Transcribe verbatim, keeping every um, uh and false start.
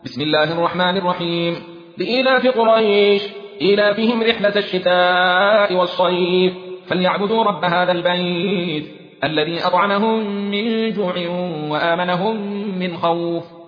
بسم الله الرحمن الرحيم. لإيلاف قريش إيلافهم رحلة الشتاء والصيف فليعبدوا رب هذا البيت الذي أطعمهم من جوع وآمنهم من خوف.